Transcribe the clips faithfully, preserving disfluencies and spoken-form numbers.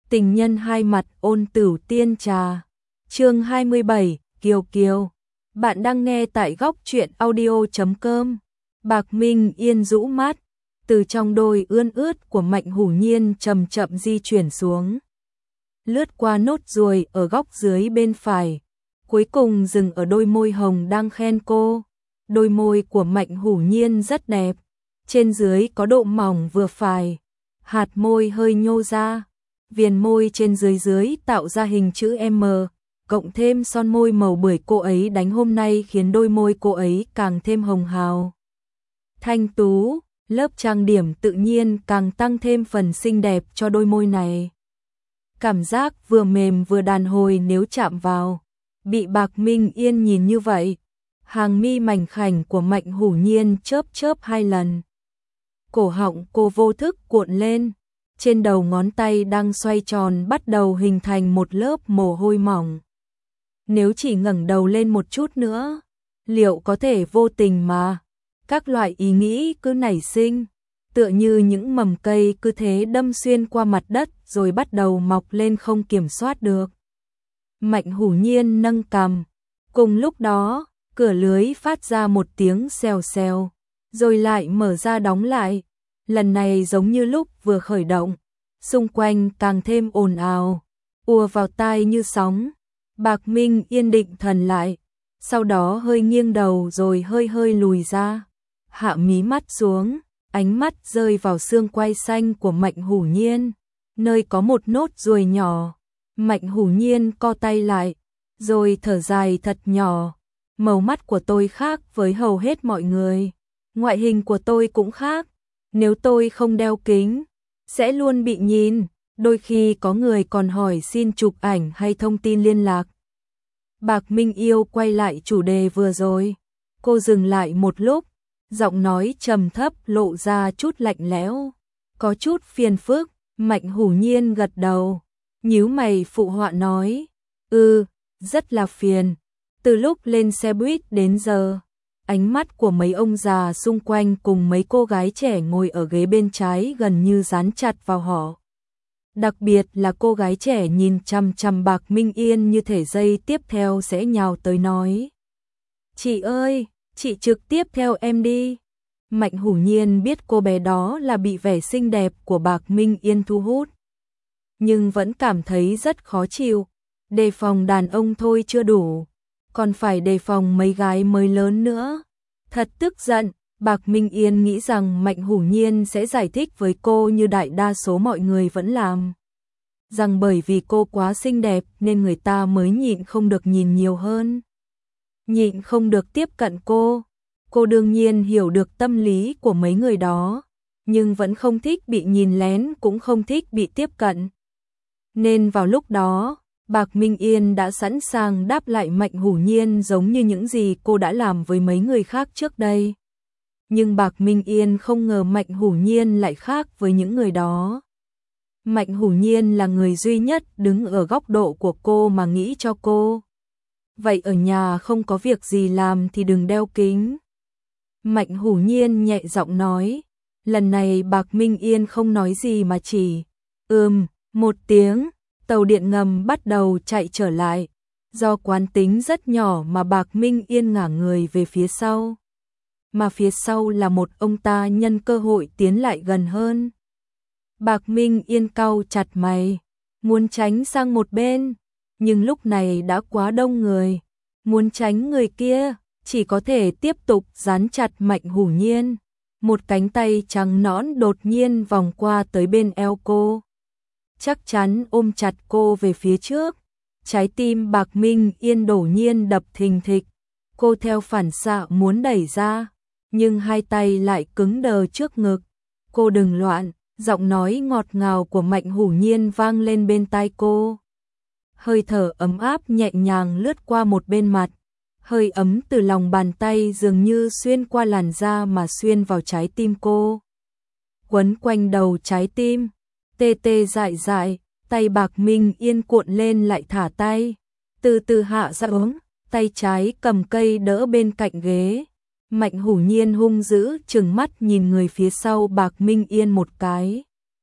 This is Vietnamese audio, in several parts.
Tình nhân hai mặt ôn tửu tiên trà. Chương hai mươi bảy, Kiều Kiều. Bạn đang nghe tại góc truyện audio chấm com. Bạc Minh Yên rũ mắt, từ trong đôi ươn ướt của Mạnh Hủ Nhiên chậm chậm di chuyển xuống. Lướt qua nốt ruồi ở góc dưới bên phải, cuối cùng dừng ở đôi môi hồng đang khen cô. Đôi môi của Mạnh Hủ Nhiên rất đẹp, trên dưới có độ mỏng vừa phải, hạt môi hơi nhô ra, viền môi trên dưới dưới tạo ra hình chữ M, cộng thêm son môi màu bưởi cô ấy đánh hôm nay khiến đôi môi cô ấy càng thêm hồng hào. Thanh tú, lớp trang điểm tự nhiên càng tăng thêm phần xinh đẹp cho đôi môi này. Cảm giác vừa mềm vừa đàn hồi nếu chạm vào. Bị Bạc Minh Yên nhìn như vậy, hàng mi mảnh khảnh của Mạnh Hủ Nhiên chớp chớp hai lần. Cổ họng cô vô thức cuộn lên, trên đầu ngón tay đang xoay tròn bắt đầu hình thành một lớp mồ hôi mỏng. Nếu chỉ ngẩng đầu lên một chút nữa, liệu có thể vô tình mà? Các loại ý nghĩ cứ nảy sinh, tựa như những mầm cây cứ thế đâm xuyên qua mặt đất rồi bắt đầu mọc lên không kiểm soát được. Mạnh Hủ Nhiên nâng cằm, cùng lúc đó, cửa lưới phát ra một tiếng xèo xèo, rồi lại mở ra đóng lại, lần này giống như lúc vừa khởi động, xung quanh càng thêm ồn ào, ùa vào tai như sóng. Bạc Minh Yên định thần lại, sau đó hơi nghiêng đầu rồi hơi hơi lùi ra, hạ mí mắt xuống, ánh mắt rơi vào xương quai xanh của Mạnh Hủ Nhiên, nơi có một nốt ruồi nhỏ. Mạnh Hủ Nhiên co tay lại, rồi thở dài thật nhỏ. Màu mắt của tôi khác với hầu hết mọi người, ngoại hình của tôi cũng khác. Nếu tôi không đeo kính, sẽ luôn bị nhìn. Đôi khi có người còn hỏi xin chụp ảnh hay thông tin liên lạc. Bạc Minh Yêu quay lại chủ đề vừa rồi. Cô dừng lại một lúc, giọng nói trầm thấp lộ ra chút lạnh lẽo, có chút phiền phức. Mạnh Hủ Nhiên gật đầu, nhíu mày phụ họa nói, ừ, rất là phiền. Từ lúc lên xe buýt đến giờ, ánh mắt của mấy ông già xung quanh cùng mấy cô gái trẻ ngồi ở ghế bên trái gần như dán chặt vào họ. Đặc biệt là cô gái trẻ nhìn chằm chằm Bạc Minh Yên như thể giây tiếp theo sẽ nhào tới nói, chị ơi, chị trực tiếp theo em đi. Mạnh Hủ Nhiên biết cô bé đó là bị vẻ xinh đẹp của Bạc Minh Yên thu hút, nhưng vẫn cảm thấy rất khó chịu. Đề phòng đàn ông thôi chưa đủ, còn phải đề phòng mấy gái mới lớn nữa. Thật tức giận, Bạc Minh Yên nghĩ rằng Mạnh Hủ Nhiên sẽ giải thích với cô như đại đa số mọi người vẫn làm, rằng bởi vì cô quá xinh đẹp nên người ta mới nhịn không được nhìn nhiều hơn, nhịn không được tiếp cận cô. Cô đương nhiên hiểu được tâm lý của mấy người đó, nhưng vẫn không thích bị nhìn lén cũng không thích bị tiếp cận. Nên vào lúc đó, Bạc Minh Yên đã sẵn sàng đáp lại Mạnh Hủ Nhiên giống như những gì cô đã làm với mấy người khác trước đây. Nhưng Bạc Minh Yên không ngờ Mạnh Hủ Nhiên lại khác với những người đó. Mạnh Hủ Nhiên là người duy nhất đứng ở góc độ của cô mà nghĩ cho cô. Vậy ở nhà không có việc gì làm thì đừng đeo kính. Mạnh Hủ Nhiên nhẹ giọng nói, lần này Bạc Minh Yên không nói gì mà chỉ ừm một tiếng. Tàu điện ngầm bắt đầu chạy trở lại, do quán tính rất nhỏ mà Bạc Minh Yên ngả người về phía sau, mà phía sau là một ông ta nhân cơ hội tiến lại gần hơn. Bạc Minh Yên cau chặt mày, muốn tránh sang một bên, nhưng lúc này đã quá đông người, muốn tránh người kia, chỉ có thể tiếp tục dán chặt Mạnh Hủ Nhiên. Một cánh tay trắng nõn đột nhiên vòng qua tới bên eo cô, chắc chắn ôm chặt cô về phía trước. Trái tim Bạc Minh Yên đột nhiên đập thình thịch, cô theo phản xạ muốn đẩy ra, nhưng hai tay lại cứng đờ trước ngực. Cô đừng loạn, giọng nói ngọt ngào của Mạnh Hủ Nhiên vang lên bên tai cô. Hơi thở ấm áp nhẹ nhàng lướt qua một bên mặt, hơi ấm từ lòng bàn tay dường như xuyên qua làn da mà xuyên vào trái tim cô, quấn quanh đầu trái tim. Tê tê dại dại, tay Bạc Minh Yên cuộn lên lại thả tay, từ từ hạ ra xuống, tay trái cầm cây đỡ bên cạnh ghế. Mạnh Hủ Nhiên hung dữ trừng mắt nhìn người phía sau Bạc Minh Yên một cái.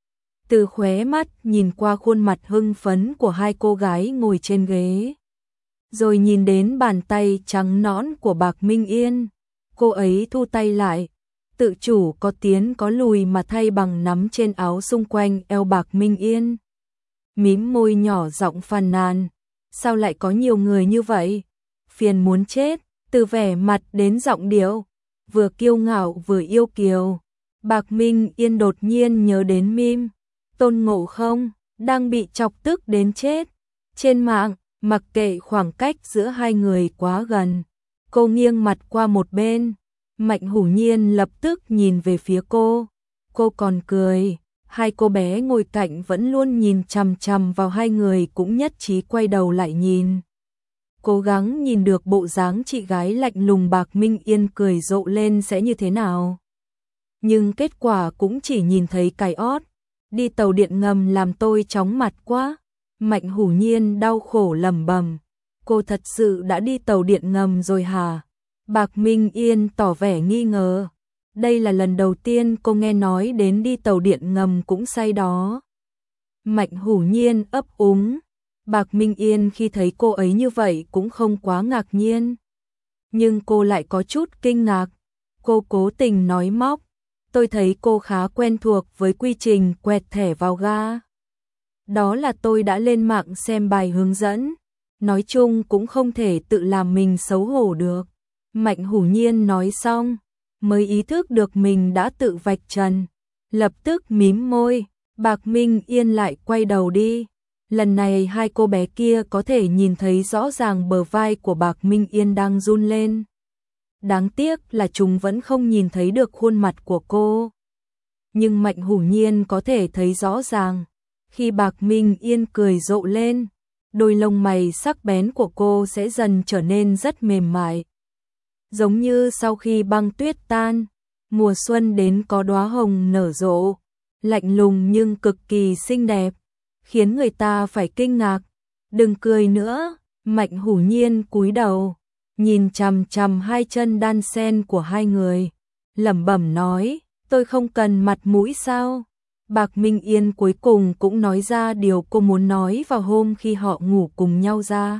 từ khóe mắt nhìn qua khuôn mặt hưng phấn của hai cô gái ngồi trên ghế. Rồi nhìn đến bàn tay trắng nõn của Bạc Minh Yên, cô ấy thu tay lại, tự chủ có tiến có lùi mà thay bằng nắm trên áo xung quanh eo Bạc Minh Yên. Mím môi nhỏ giọng phàn nàn, sao lại có nhiều người như vậy? Phiền muốn chết, từ vẻ mặt đến giọng điệu, vừa kiêu ngạo vừa yêu kiều. Bạc Minh Yên đột nhiên nhớ đến meme Tôn Ngộ Không đang bị chọc tức đến chết. Trên mạng, mặc kệ khoảng cách giữa hai người quá gần, cô nghiêng mặt qua một bên, Mạnh Hủ Nhiên lập tức nhìn về phía cô. Cô còn cười, hai cô bé ngồi cạnh vẫn luôn nhìn chằm chằm vào hai người cũng nhất trí quay đầu lại nhìn. Cố gắng nhìn được bộ dáng chị gái lạnh lùng Bạc Minh Yên cười rộ lên sẽ như thế nào. Nhưng kết quả cũng chỉ nhìn thấy cái ót. Đi tàu điện ngầm làm tôi chóng mặt quá. Mạnh Hủ Nhiên đau khổ lẩm bẩm. Cô thật sự đã đi tàu điện ngầm rồi hả? Bạc Minh Yên tỏ vẻ nghi ngờ. Đây là lần đầu tiên cô nghe nói đến đi tàu điện ngầm cũng say đó. Mạnh Hủ Nhiên ấp úng. Bạc Minh Yên khi thấy cô ấy như vậy cũng không quá ngạc nhiên. Nhưng cô lại có chút kinh ngạc. Cô cố tình nói móc. Tôi thấy cô khá quen thuộc với quy trình quẹt thẻ vào ga. Đó là tôi đã lên mạng xem bài hướng dẫn. Nói chung cũng không thể tự làm mình xấu hổ được. Mạnh Hủ Nhiên nói xong, mới ý thức được mình đã tự vạch trần. Lập tức mím môi, Bạc Minh Yên lại quay đầu đi. Lần này hai cô bé kia có thể nhìn thấy rõ ràng bờ vai của Bạc Minh Yên đang run lên. Đáng tiếc là chúng vẫn không nhìn thấy được khuôn mặt của cô. Nhưng Mạnh Hủ Nhiên có thể thấy rõ ràng. Khi Bạc Minh Yên cười rộ lên, đôi lông mày sắc bén của cô sẽ dần trở nên rất mềm mại. Giống như sau khi băng tuyết tan, mùa xuân đến có đóa hồng nở rộ, lạnh lùng nhưng cực kỳ xinh đẹp, khiến người ta phải kinh ngạc. Đừng cười nữa, Mạnh Hủ Nhiên cúi đầu, nhìn chằm chằm hai chân đan sen của hai người, lẩm bẩm nói, tôi không cần mặt mũi sao? Bạc Minh Yên cuối cùng cũng nói ra điều cô muốn nói vào hôm khi họ ngủ cùng nhau ra.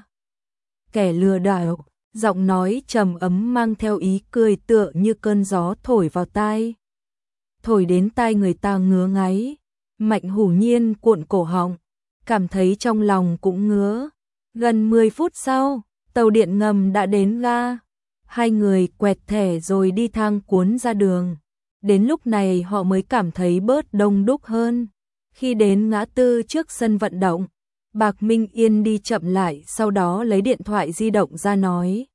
Kẻ lừa đảo, giọng nói trầm ấm mang theo ý cười tựa như cơn gió thổi vào tai. Thổi đến tai người ta ngứa ngáy. Mạnh Hủ Nhiên cuộn cổ họng, cảm thấy trong lòng cũng ngứa. Gần mười phút sau, tàu điện ngầm đã đến ga. Hai người quẹt thẻ rồi đi thang cuốn ra đường. Đến lúc này họ mới cảm thấy bớt đông đúc hơn. Khi đến ngã tư trước sân vận động, Bạc Minh Yên đi chậm lại, sau đó lấy điện thoại di động ra nói.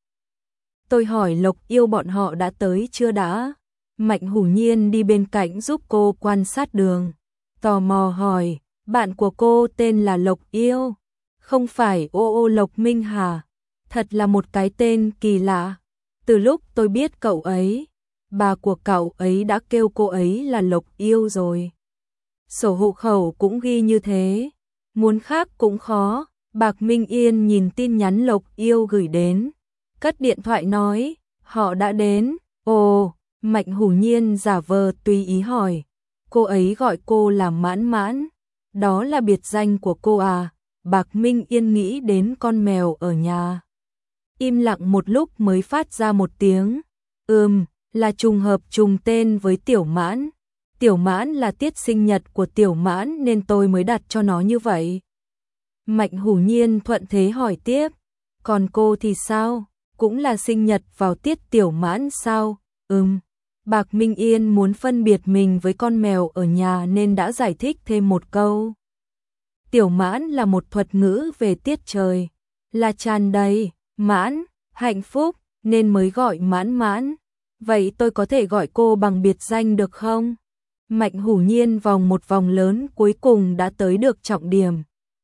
Tôi hỏi Lộc Yêu bọn họ đã tới chưa đã? Mạnh Hủ Nhiên đi bên cạnh giúp cô quan sát đường. Tò mò hỏi, bạn của cô tên là Lộc Yêu, không phải ô ô Lộc Minh hả? Thật là một cái tên kỳ lạ. Từ lúc tôi biết cậu ấy, bà của cậu ấy đã kêu cô ấy là Lộc Yêu rồi. Sổ hộ khẩu cũng ghi như thế. Muốn khác cũng khó. Bạc Minh Yên nhìn tin nhắn Lộc Yêu gửi đến, cất điện thoại nói, họ đã đến. Ồ, Mạnh Hủ Nhiên giả vờ tùy ý hỏi, cô ấy gọi cô là Mãn Mãn, đó là biệt danh của cô à? Bạc Minh Yên nghĩ đến con mèo ở nhà. Im lặng một lúc mới phát ra một tiếng, ừm, là trùng hợp trùng tên với Tiểu Mãn. Tiểu Mãn là tiết sinh nhật của Tiểu Mãn nên tôi mới đặt cho nó như vậy. Mạnh Hủ Nhiên thuận thế hỏi tiếp, còn cô thì sao? Cũng là sinh nhật vào tiết Tiểu Mãn sao? Ừm. Bạc Minh Yên muốn phân biệt mình với con mèo ở nhà nên đã giải thích thêm một câu. Tiểu Mãn là một thuật ngữ về tiết trời, là tràn đầy, mãn, hạnh phúc, nên mới gọi Mãn Mãn. Vậy tôi có thể gọi cô bằng biệt danh được không? Mạnh Hủ Nhiên vòng một vòng lớn cuối cùng đã tới được trọng điểm.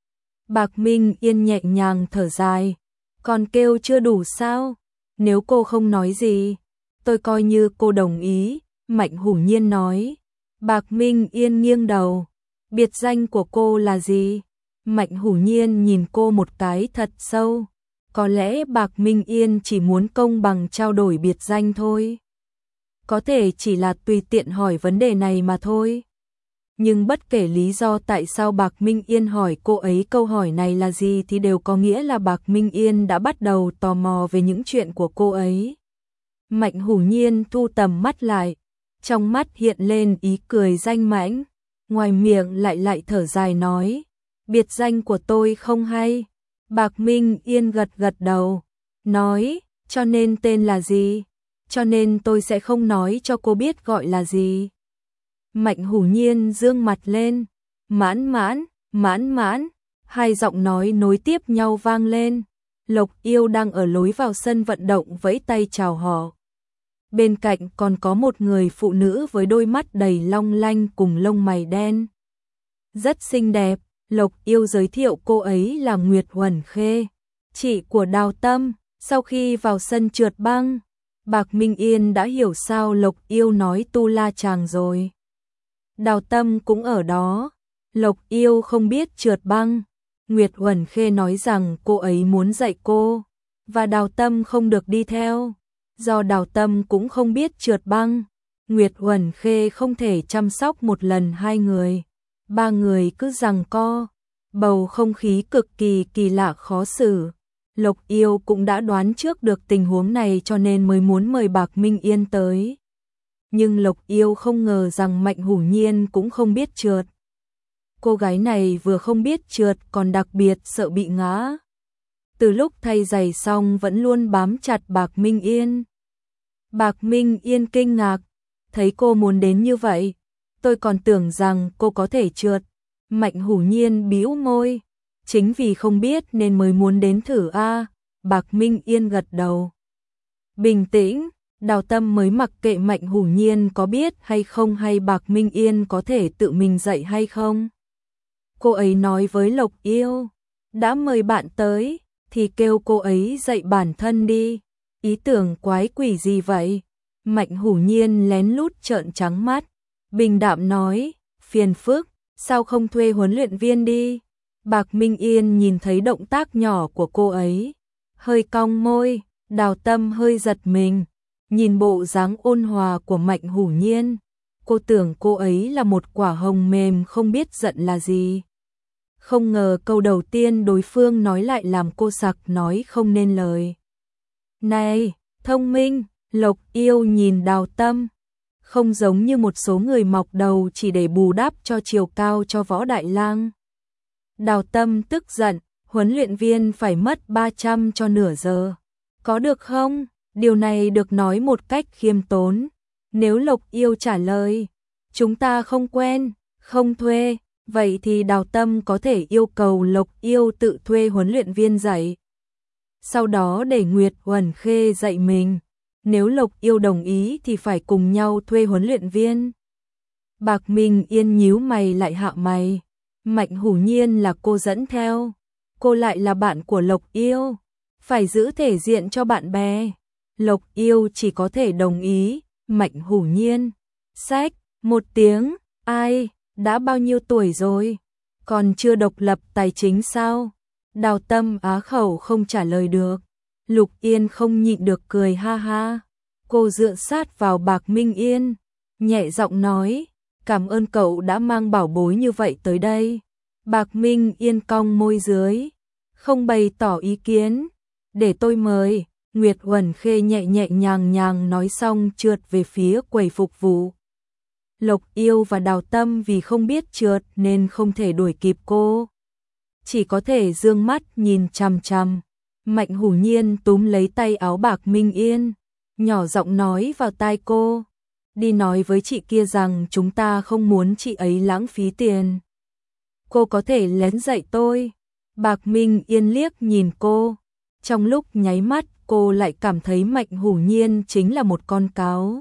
Bạc Minh Yên nhẹ nhàng thở dài, còn kêu chưa đủ sao? Nếu cô không nói gì, tôi coi như cô đồng ý. Mạnh Hủ Nhiên nói. Bạc Minh Yên nghiêng đầu, biệt danh của cô là gì? Mạnh Hủ Nhiên nhìn cô một cái thật sâu. Có lẽ Bạc Minh Yên chỉ muốn công bằng trao đổi biệt danh thôi. Có thể chỉ là tùy tiện hỏi vấn đề này mà thôi. Nhưng bất kể lý do tại sao Bạc Minh Yên hỏi cô ấy câu hỏi này là gì thì đều có nghĩa là Bạc Minh Yên đã bắt đầu tò mò về những chuyện của cô ấy. Mạnh Hủ Nhiên thu tầm mắt lại, trong mắt hiện lên ý cười danh mãnh, ngoài miệng lại lại thở dài nói, biệt danh của tôi không hay. Bạc Minh Yên gật gật đầu, nói, cho nên tên là gì? Cho nên tôi sẽ không nói cho cô biết gọi là gì. Mạnh Hủ Nhiên dương mặt lên, mãn mãn, mãn mãn, hai giọng nói nối tiếp nhau vang lên. Lộc Yêu đang ở lối vào sân vận động vẫy tay chào họ. Bên cạnh còn có một người phụ nữ với đôi mắt đầy long lanh cùng lông mày đen. Rất xinh đẹp, Lộc Yêu giới thiệu cô ấy là Nguyệt Huẩn Khê, chị của Đào Tâm. Sau khi vào sân trượt băng, Bạc Minh Yên đã hiểu sao Lộc Yêu nói tu la chàng rồi. Đào Tâm cũng ở đó. Lộc Yêu không biết trượt băng. Nguyệt Huẩn Khê nói rằng cô ấy muốn dạy cô, và Đào Tâm không được đi theo. Do Đào Tâm cũng không biết trượt băng, Nguyệt Huẩn Khê không thể chăm sóc một lần hai người. Ba người cứ giằng co, bầu không khí cực kỳ kỳ lạ khó xử. Lộc Yêu cũng đã đoán trước được tình huống này cho nên mới muốn mời Bạc Minh Yên tới. Nhưng Lộc Yêu không ngờ rằng Mạnh Hủ Nhiên cũng không biết trượt. Cô gái này vừa không biết trượt còn đặc biệt sợ bị ngã. Từ lúc thay giày xong vẫn luôn bám chặt Bạc Minh Yên. Bạc Minh Yên kinh ngạc, thấy cô muốn đến như vậy, tôi còn tưởng rằng cô có thể trượt. Mạnh Hủ Nhiên bĩu môi, chính vì không biết nên mới muốn đến thử a. Bạc Minh Yên gật đầu. Bình tĩnh, Đào Tâm mới mặc kệ Mạnh Hủ Nhiên có biết hay không hay Bạc Minh Yên có thể tự mình dạy hay không. Cô ấy nói với Lộc Yêu, đã mời bạn tới, thì kêu cô ấy dạy bản thân đi. Ý tưởng quái quỷ gì vậy? Mạnh Hủ Nhiên lén lút trợn trắng mắt, bình đạm nói, phiền phức, sao không thuê huấn luyện viên đi? Bạc Minh Yên nhìn thấy động tác nhỏ của cô ấy, hơi cong môi. Đào Tâm hơi giật mình, nhìn bộ dáng ôn hòa của Mạnh Hủ Nhiên, cô tưởng cô ấy là một quả hồng mềm không biết giận là gì. Không ngờ câu đầu tiên đối phương nói lại làm cô sặc nói không nên lời. Này, thông minh, Lộc Yêu nhìn Đào Tâm, không giống như một số người mọc đầu chỉ để bù đắp cho chiều cao cho Võ Đại Lang. Đào Tâm tức giận, huấn luyện viên phải mất ba trăm cho nửa giờ. Có được không? Điều này được nói một cách khiêm tốn. Nếu Lộc Yêu trả lời, chúng ta không quen, không thuê, vậy thì Đào Tâm có thể yêu cầu Lộc Yêu tự thuê huấn luyện viên dạy. Sau đó để Nguyệt Huẩn Khê dạy mình. Nếu Lộc Yêu đồng ý thì phải cùng nhau thuê huấn luyện viên. Bạc Minh Yên nhíu mày lại hạ mày. Mạnh Hủ Nhiên là cô dẫn theo, cô lại là bạn của Lộc Yêu, phải giữ thể diện cho bạn bè. Lộc Yêu chỉ có thể đồng ý. Mạnh Hủ Nhiên xách một tiếng, ai, đã bao nhiêu tuổi rồi, còn chưa độc lập tài chính sao? Đào Tâm á khẩu không trả lời được. Lục Yên không nhịn được cười ha ha. Cô dựa sát vào Bạc Minh Yên, nhẹ giọng nói, cảm ơn cậu đã mang bảo bối như vậy tới đây. Bạc Minh Yên cong môi dưới, không bày tỏ ý kiến. Để tôi mời. Nguyệt Huẩn Khê nhẹ nhẹ nhàng nhàng nói xong trượt về phía quầy phục vụ. Lộc Yêu và Đào Tâm vì không biết trượt nên không thể đuổi kịp cô, chỉ có thể dương mắt nhìn chằm chằm. Mạnh Hủ Nhiên túm lấy tay áo Bạc Minh Yên, nhỏ giọng nói vào tai cô, đi nói với chị kia rằng chúng ta không muốn chị ấy lãng phí tiền. Cô có thể lén dạy tôi. Bạc Minh Yên liếc nhìn cô, trong lúc nháy mắt cô lại cảm thấy Mạnh Hủ Nhiên chính là một con cáo.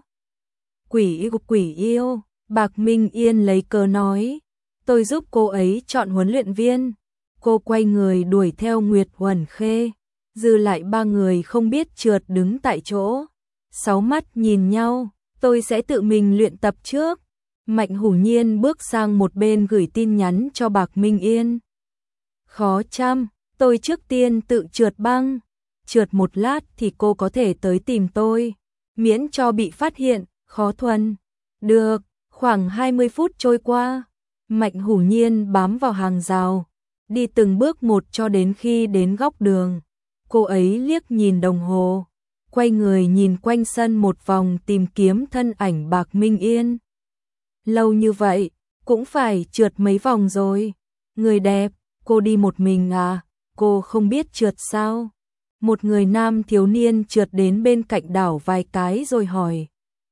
Quỷ quỷ yêu. Bạc Minh Yên lấy cớ nói, tôi giúp cô ấy chọn huấn luyện viên. Cô quay người đuổi theo Nguyệt Huẩn Khê, dư lại ba người không biết trượt đứng tại chỗ, sáu mắt nhìn nhau. Tôi sẽ tự mình luyện tập trước. Mạnh Hủ Nhiên bước sang một bên gửi tin nhắn cho Bạc Minh Yên. Khó chăm, tôi trước tiên tự trượt băng, trượt một lát thì cô có thể tới tìm tôi, miễn cho bị phát hiện. Khó thuần. Được. Khoảng hai mươi phút trôi qua, Mạnh Hủ Nhiên bám vào hàng rào, đi từng bước một cho đến khi đến góc đường. Cô ấy liếc nhìn đồng hồ, quay người nhìn quanh sân một vòng tìm kiếm thân ảnh Bạc Minh Yên. Lâu như vậy, cũng phải trượt mấy vòng rồi. Người đẹp, cô đi một mình à? Cô không biết trượt sao? Một người nam thiếu niên trượt đến bên cạnh đảo vài cái rồi hỏi.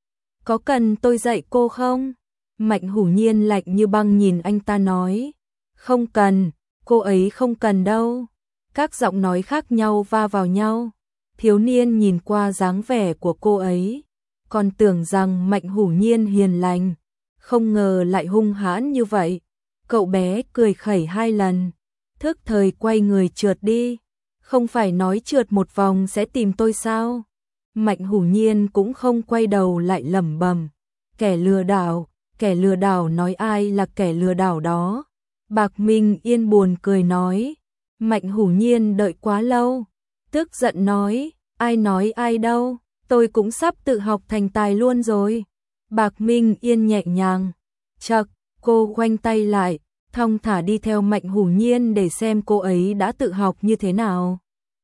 Có cần tôi dạy cô không? Mạnh Hủ Nhiên lạnh như băng nhìn anh ta nói. Không cần, cô ấy không cần đâu. Các giọng nói khác nhau va vào nhau. Thiếu niên nhìn qua dáng vẻ của cô ấy, còn tưởng rằng Mạnh Hủ Nhiên hiền lành, không ngờ lại hung hãn như vậy. Cậu bé cười khẩy hai lần, thức thời quay người trượt đi. Không phải nói trượt một vòng sẽ tìm tôi sao? Mạnh Hủ Nhiên cũng không quay đầu lại lẩm bẩm. Kẻ lừa đảo, kẻ lừa đảo nói ai là kẻ lừa đảo đó. Bạc Minh Yên buồn cười nói. Mạnh Hủ Nhiên đợi quá lâu, tức giận nói, ai nói ai đâu, tôi cũng sắp tự học thành tài luôn rồi. Bạc Minh Yên nhẹ nhàng, chậc, cô khoanh tay lại, thong thả đi theo Mạnh Hủ Nhiên để xem cô ấy đã tự học như thế nào.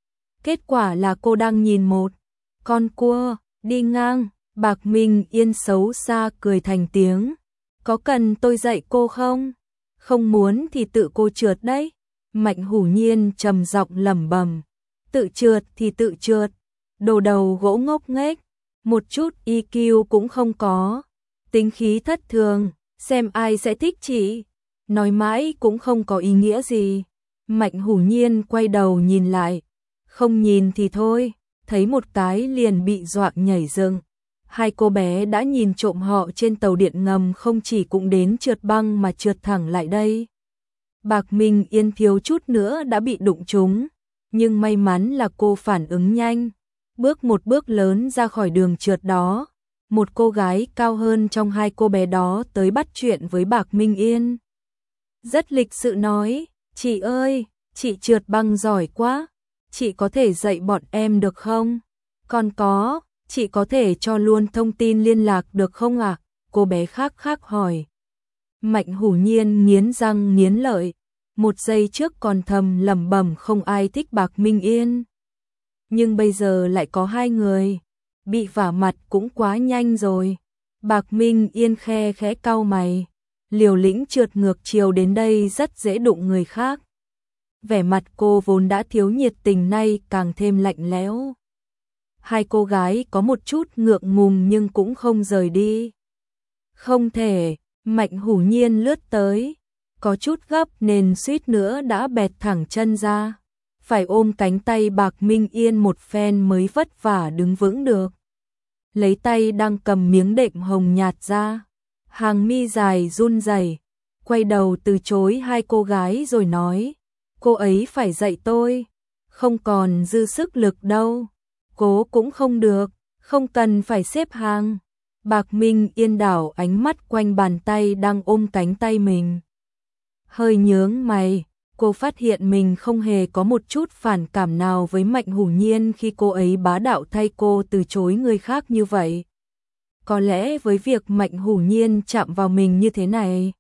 Kết quả là cô đang nhìn một con cua đi ngang. Bạc Minh Yên xấu xa cười thành tiếng. Có cần tôi dạy cô không? Không muốn thì tự cô trượt đấy. Mạnh Hủ Nhiên trầm giọng lẩm bẩm. Tự trượt thì tự trượt. Đồ đầu gỗ ngốc nghếch, một chút i kiu cũng không có. Tính khí thất thường, xem ai sẽ thích chị. Nói mãi cũng không có ý nghĩa gì. Mạnh Hủ Nhiên quay đầu nhìn lại. Không nhìn thì thôi, thấy một cái liền bị dọa nhảy dựng. Hai cô bé đã nhìn trộm họ trên tàu điện ngầm, không chỉ cũng đến trượt băng mà trượt thẳng lại đây. Bạc Minh Yên thiếu chút nữa đã bị đụng trúng, nhưng may mắn là cô phản ứng nhanh, bước một bước lớn ra khỏi đường trượt đó. Một cô gái cao hơn trong hai cô bé đó tới bắt chuyện với Bạc Minh Yên. Rất lịch sự nói, chị ơi, chị trượt băng giỏi quá, chị có thể dạy bọn em được không? Còn có, chị có thể cho luôn thông tin liên lạc được không ạ? À? Cô bé khác khác hỏi. Mạnh Hủ Nhiên nghiến răng nghiến lợi, một giây trước còn thầm lẩm bẩm không ai thích Bạc Minh Yên. Nhưng bây giờ lại có hai người, bị vả mặt cũng quá nhanh rồi. Bạc Minh Yên khe khẽ cau mày, liều lĩnh trượt ngược chiều đến đây rất dễ đụng người khác. Vẻ mặt cô vốn đã thiếu nhiệt tình nay càng thêm lạnh lẽo. Hai cô gái có một chút ngượng ngùng nhưng cũng không rời đi. Không thể, Mạnh Hủ Nhiên lướt tới, có chút gấp nên suýt nữa đã bẹt thẳng chân ra. Phải ôm cánh tay Bạc Minh Yên một phen mới vất vả đứng vững được. Lấy tay đang cầm miếng đệm hồng nhạt ra, hàng mi dài run rẩy, quay đầu từ chối hai cô gái rồi nói, cô ấy phải dạy tôi, không còn dư sức lực đâu. Cố cũng không được, không cần phải xếp hàng. Bạc Minh Yên đảo ánh mắt quanh bàn tay đang ôm cánh tay mình. Hơi nhướng mày, cô phát hiện mình không hề có một chút phản cảm nào với Mạnh Hủ Nhiên khi cô ấy bá đạo thay cô từ chối người khác như vậy. Có lẽ với việc Mạnh Hủ Nhiên chạm vào mình như thế này,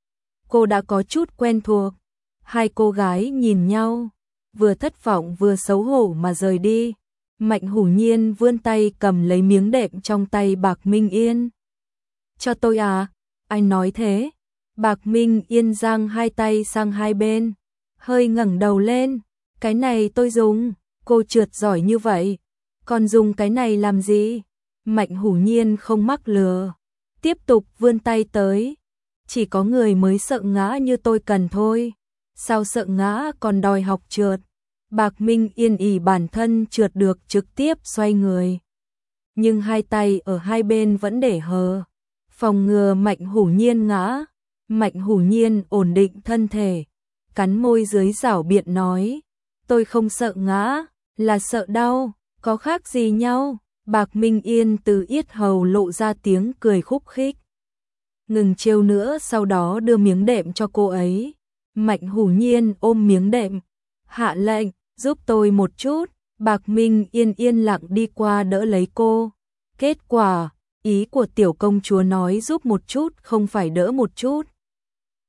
cô đã có chút quen thuộc. Hai cô gái nhìn nhau, vừa thất vọng vừa xấu hổ mà rời đi. Mạnh Hủ Nhiên vươn tay cầm lấy miếng đệm trong tay Bạc Minh Yên. Cho tôi à? Anh nói thế. Bạc Minh Yên giang hai tay sang hai bên, hơi ngẩng đầu lên. Cái này tôi dùng, cô trượt giỏi như vậy, còn dùng cái này làm gì? Mạnh Hủ Nhiên không mắc lừa, tiếp tục vươn tay tới. Chỉ có người mới sợ ngã như tôi cần thôi. Sao sợ ngã còn đòi học trượt? Bạc Minh Yên ỷ bản thân trượt được trực tiếp xoay người, nhưng hai tay ở hai bên vẫn để hờ, phòng ngừa Mạnh Hủ Nhiên ngã. Mạnh Hủ Nhiên ổn định thân thể, cắn môi dưới giảo biện nói, tôi không sợ ngã, là sợ đau, có khác gì nhau. Bạc Minh Yên từ yết hầu lộ ra tiếng cười khúc khích. Ngừng trêu nữa, sau đó đưa miếng đệm cho cô ấy. Mạnh Hủ Nhiên ôm miếng đệm, hạ lệnh, giúp tôi một chút. Bạc Minh Yên yên lặng đi qua đỡ lấy cô. Kết quả, ý của tiểu công chúa nói giúp một chút không phải đỡ một chút.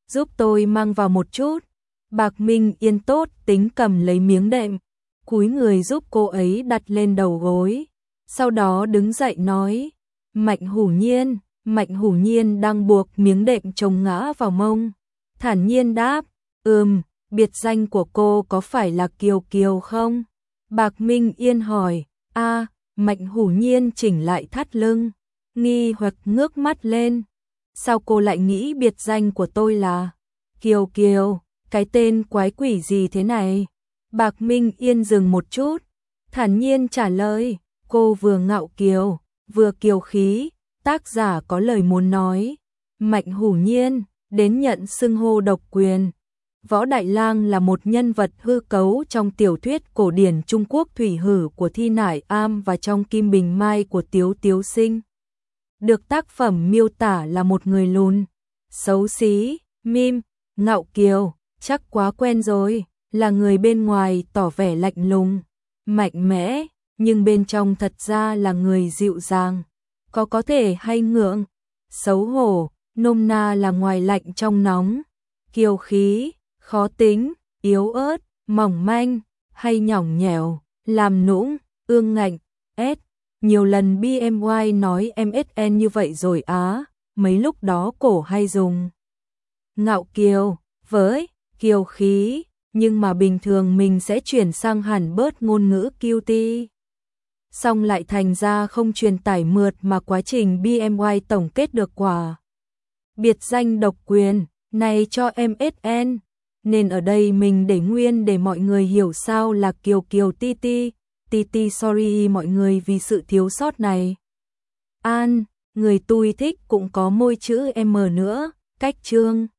giúp tôi mang vào một chút. Bạc Minh Yên tốt tính cầm lấy miếng đệm, cúi người giúp cô ấy đặt lên đầu gối. Sau đó đứng dậy nói, Mạnh Hủ Nhiên. Mạnh Hủ Nhiên đang buộc miếng đệm chồng ngã vào mông, thản nhiên đáp, ừm, biệt danh của cô có phải là Kiều Kiều không? Bạc Minh Yên hỏi, a. Mạnh Hủ Nhiên chỉnh lại thắt lưng, nghi hoặc ngước mắt lên. Sao cô lại nghĩ biệt danh của tôi là Kiều Kiều, cái tên quái quỷ gì thế này? Bạc Minh Yên dừng một chút, thản nhiên trả lời, cô vừa ngạo kiều, vừa kiều khí, tác giả có lời muốn nói. Mạnh Hủ Nhiên, đến nhận xưng hô độc quyền. Võ Đại Lang là một nhân vật hư cấu trong tiểu thuyết cổ điển Trung Quốc Thủy Hử của Thi Nải Am và trong Kim Bình Mai của Tiếu Tiếu Sinh. Được tác phẩm miêu tả là một người lùn, xấu xí, mim, ngạo kiều, chắc quá quen rồi, là người bên ngoài tỏ vẻ lạnh lùng, mạnh mẽ, nhưng bên trong thật ra là người dịu dàng, có có thể hay ngượng, xấu hổ, nôm na là ngoài lạnh trong nóng, kiêu khí, khó tính, yếu ớt, mỏng manh, hay nhõng nhẽo, làm nũng, ương ngạnh, S. Nhiều lần bê em i nói em ét en như vậy rồi á, mấy lúc đó cổ hay dùng ngạo kiều với kiều khí, nhưng mà bình thường mình sẽ chuyển sang hẳn bớt ngôn ngữ cutie. Xong lại thành ra không truyền tải mượt mà quá trình bê em i tổng kết được quả biệt danh độc quyền này cho em ét en, nên ở đây mình để nguyên để mọi người hiểu sao là Kiều Kiều Ti Ti. Ti Ti sorry mọi người vì sự thiếu sót này. An, người tôi thích cũng có môi chữ M nữa, cách chương.